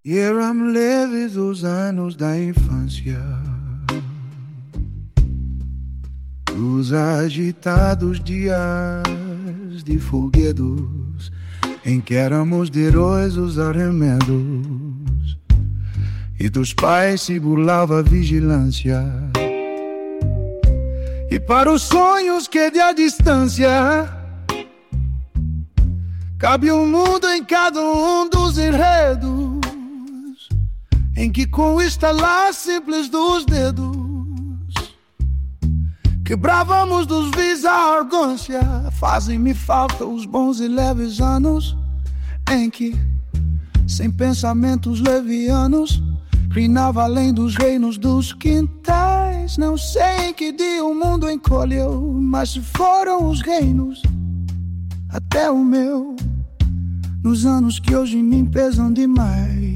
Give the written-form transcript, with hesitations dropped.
E eram leves os anos da infância, os agitados dias de folguedos, em que éramos de heróis os arremedos, e dos pais se burlava a vigilância. E para os sonhos que de a distância cabe um mundo em cada um dos enredos, em que com o estalar simples dos dedos quebrávamos dos vis a arrogância. Fazem-me falta os bons e leves anos em que, sem pensamentos levianos, reinava além dos reinos dos quintais. Não sei em que dia o mundo encolheu, mas se foram os reinos, até o meu, nos anos que hoje em mim pesam demais.